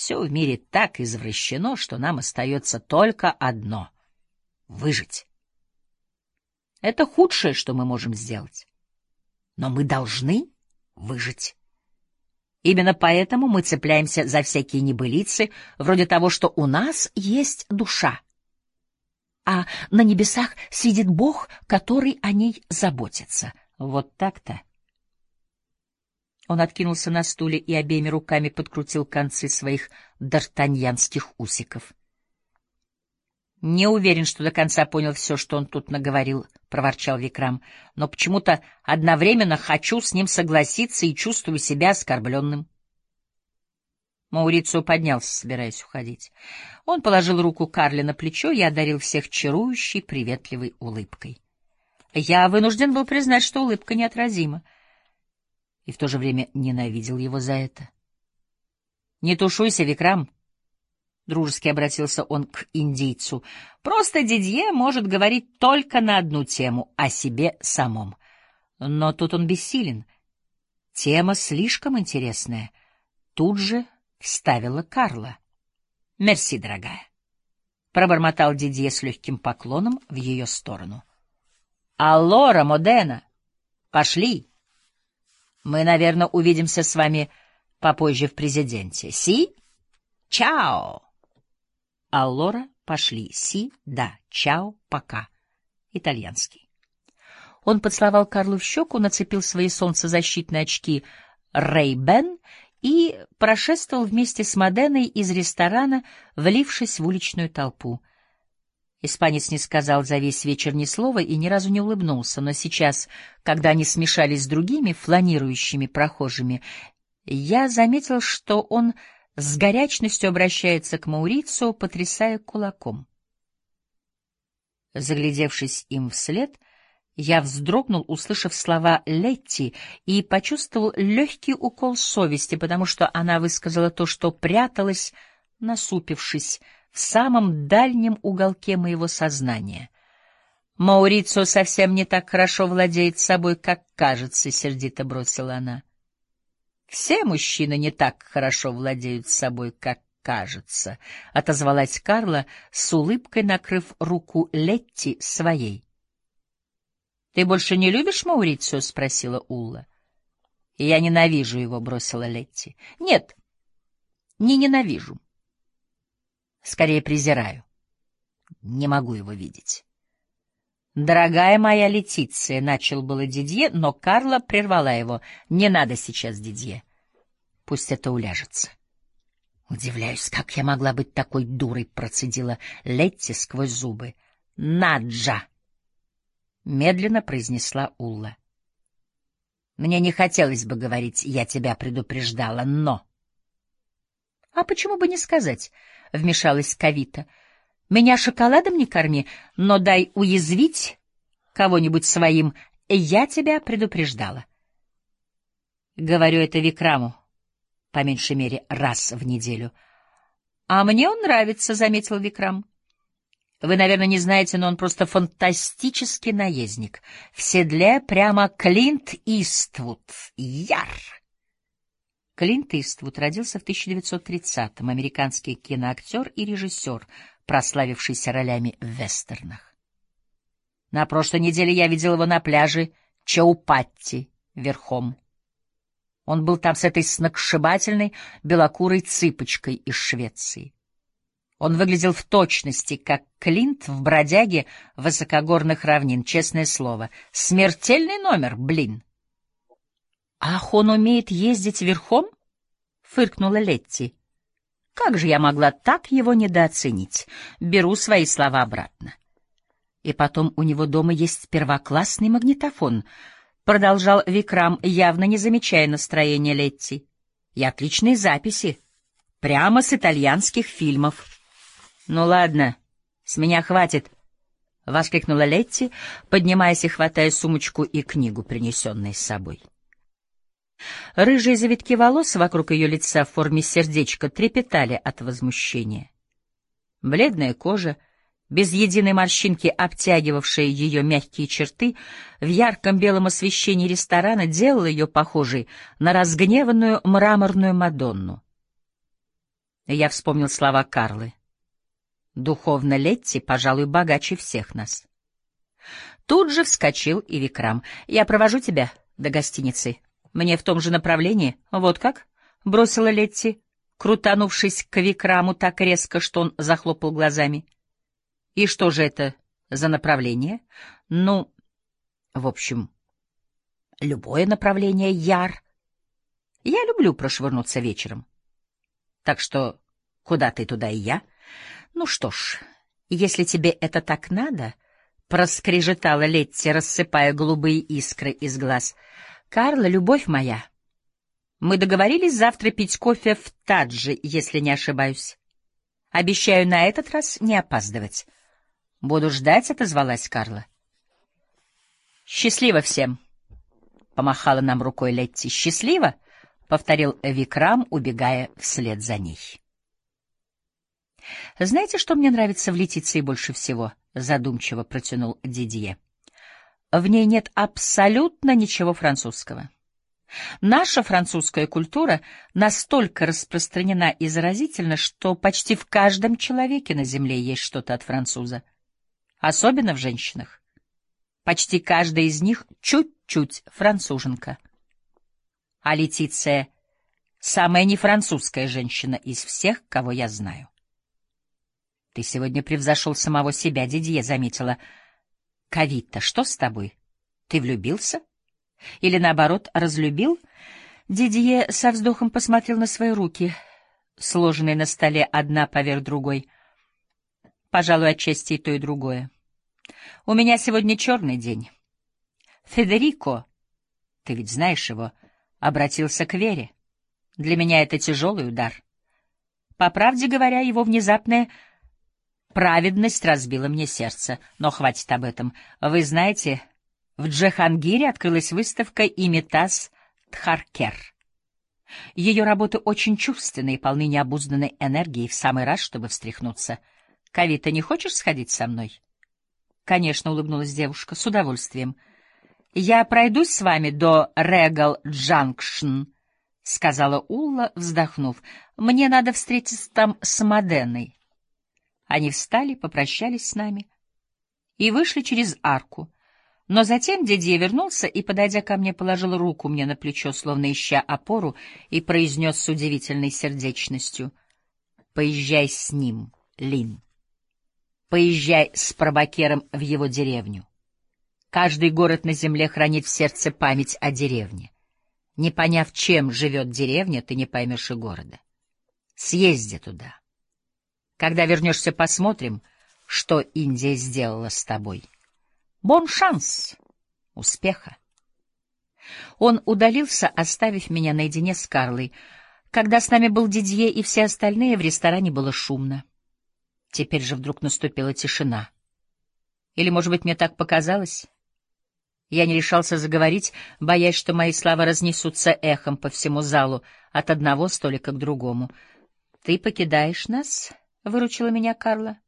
Все в мире так извращено, что нам остается только одно — выжить. Это худшее, что мы можем сделать. Но мы должны выжить. Именно поэтому мы цепляемся за всякие небылицы, вроде того, что у нас есть душа, а на небесах сидит Бог, который о ней заботится. Вот так-то. Он откинулся на стуле и обеими руками подкрутил концы своих д'Артаньянских усиков. — Не уверен, что до конца понял все, что он тут наговорил, — проворчал Викрам, — но почему-то одновременно хочу с ним согласиться и чувствую себя оскорбленным. Маурицио поднялся, собираясь уходить. Он положил руку Карле на плечо и одарил всех чарующей, приветливой улыбкой. Я вынужден был признать, что улыбка неотразима, и в то же время ненавидел его за это. — Не тушуйся, Викрам, — дружески обратился он к индийцу. — Просто Дидье может говорить только на одну тему — о себе самом. Но тут он бессилен. Тема слишком интересная. Тут же вставила Карла. — Мерси, дорогая, — пробормотал Дидье с легким поклоном в ее сторону. — Аллора, Модена, пошли. Мы, наверное, увидимся с вами попозже в президенте. Си? Чао! Аллора, пошли. Си, да. Чао, пока. Итальянский. Он поцеловал Карлу в щеку, нацепил свои солнцезащитные очки Ray-Ban и прошествовал вместе с Моденой из ресторана, влившись в уличную толпу. Испанец не сказал за весь вечер ни слова и ни разу не улыбнулся, но сейчас, когда они смешались с другими фланирующими прохожими, я заметил, что он с горячностью обращается к Маурицио, потрясая кулаком. Заглядевшись им вслед, я вздрогнул, услышав слова Летти, и почувствовал легкий укол совести, потому что она высказала то, что пряталось, насупившись, в самом дальнем уголке моего сознания. «Маурицио совсем не так хорошо владеет собой, как кажется», — сердито бросила она. «Все мужчины не так хорошо владеют собой, как кажется», — отозвалась Карла, с улыбкой накрыв руку Летти своей. «Ты больше не любишь Маурицио?» — спросила Улла. «Я ненавижу его», — бросила Летти. «Нет, не ненавижу. Скорее презираю. Не могу его видеть». «Дорогая моя Летиция», — начал было Дидье, но Карла прервала его. «Не надо сейчас, Дидье. Пусть это уляжется». «Удивляюсь, как я могла быть такой дурой», — процедила Летти сквозь зубы. «Наджа», — медленно произнесла Улла. «Мне не хотелось бы говорить, я тебя предупреждала, но...» «А почему бы не сказать?» — вмешалась Кавита. «Меня шоколадом не корми, но дай уязвить кого-нибудь своим, я тебя предупреждала». Говорю это Викраму, по меньшей мере, раз в неделю. «А мне он нравится», — заметил Викрам. «Вы, наверное, не знаете, но он просто фантастический наездник. В седле прямо Клинт Иствуд. Яр!» Клинт Иствуд родился в 1930-м, американский киноактер и режиссер, прославившийся ролями в вестернах. На прошлой неделе я видел его на пляже Чаупатти верхом. Он был там с этой сногсшибательной белокурой цыпочкой из Швеции. Он выглядел в точности, как Клинт в «Бродяге высокогорных равнин», честное слово. Смертельный номер, блин. «Ах, он умеет ездить верхом?» — фыркнула Летти. «Как же я могла так его недооценить? Беру свои слова обратно. И потом у него дома есть первоклассный магнитофон», — продолжал Викрам, явно не замечая настроения Летти. «И отличные записи, прямо с итальянских фильмов». «Ну ладно, с меня хватит», — воскликнула Летти, поднимаясь и хватая сумочку и книгу, принесенные с собой. Рыжие завитки волос вокруг ее лица в форме сердечка трепетали от возмущения. Бледная кожа, без единой морщинки обтягивавшая ее мягкие черты, в ярком белом освещении ресторана делала ее похожей на разгневанную мраморную Мадонну. Я вспомнил слова Карлы. Духовно Летти, пожалуй, богаче всех нас. Тут же вскочил и Викрам. «Я провожу тебя до гостиницы. Мне в том же направлении». «Вот как?» — бросила Летти, крутанувшись к Викраму так резко, что он захлопал глазами. «И что же это за направление?» «Ну, в общем, любое направление, Яр. Я люблю прошвырнуться вечером. Так что куда ты, туда и я. Ну что ж, если тебе это так надо...» — проскрежетала Летти, рассыпая голубые искры из глаз. — Карла, любовь моя, мы договорились завтра пить кофе в Тадже, если не ошибаюсь. Обещаю на этот раз не опаздывать. — Буду ждать, — отозвалась Карла. — Счастливо всем! — помахала нам рукой Летти. — Счастливо! — повторил Викрам, убегая вслед за ней. — Знаете, что мне нравится в Летиции больше всего? — задумчиво протянул Дидье. — В ней нет абсолютно ничего французского. Наша французская культура настолько распространена и заразительна, что почти в каждом человеке на земле есть что-то от француза. Особенно в женщинах. Почти каждая из них чуть-чуть француженка. А Летиция — самая нефранцузская женщина из всех, кого я знаю. — Ты сегодня превзошел самого себя, Дидье, — заметила Кавита. — Что с тобой? Ты влюбился? Или, наоборот, разлюбил? Дидье со вздохом посмотрел на свои руки, сложенные на столе одна поверх другой. Пожалуй, отчасти и то, и другое. У меня сегодня черный день. Федерико, ты ведь знаешь его, обратился к Вере. Для меня это тяжелый удар. По правде говоря, его внезапная праведность разбила мне сердце, но хватит об этом. Вы знаете, в Джахангире открылась выставка «Имитас Дхаркер». Ее работы очень чувственные и полны необузданной энергии, в самый раз, чтобы встряхнуться. Кавита, не хочешь сходить со мной? — Конечно, — улыбнулась девушка, — с удовольствием. — Я пройдусь с вами до Регал Джанкшн, — сказала Улла, вздохнув. — Мне надо встретиться там с Моденой. Они встали, попрощались с нами и вышли через арку. Но затем Дидье вернулся и, подойдя ко мне, положил руку мне на плечо, словно ища опору, и произнес с удивительной сердечностью: «Поезжай с ним, Лин. Поезжай с Пробакером в его деревню. Каждый город на земле хранит в сердце память о деревне. Не поняв, чем живет деревня, ты не поймешь и города. Съезди туда. Когда вернешься, посмотрим, что Индия сделала с тобой. Бон шанс! Успеха!» Он удалился, оставив меня наедине с Карлой. Когда с нами был Дидье и все остальные, в ресторане было шумно. Теперь же вдруг наступила тишина. Или, может быть, мне так показалось? Я не решался заговорить, боясь, что мои слова разнесутся эхом по всему залу, от одного столика к другому. — Ты покидаешь нас? — выручила меня Карла.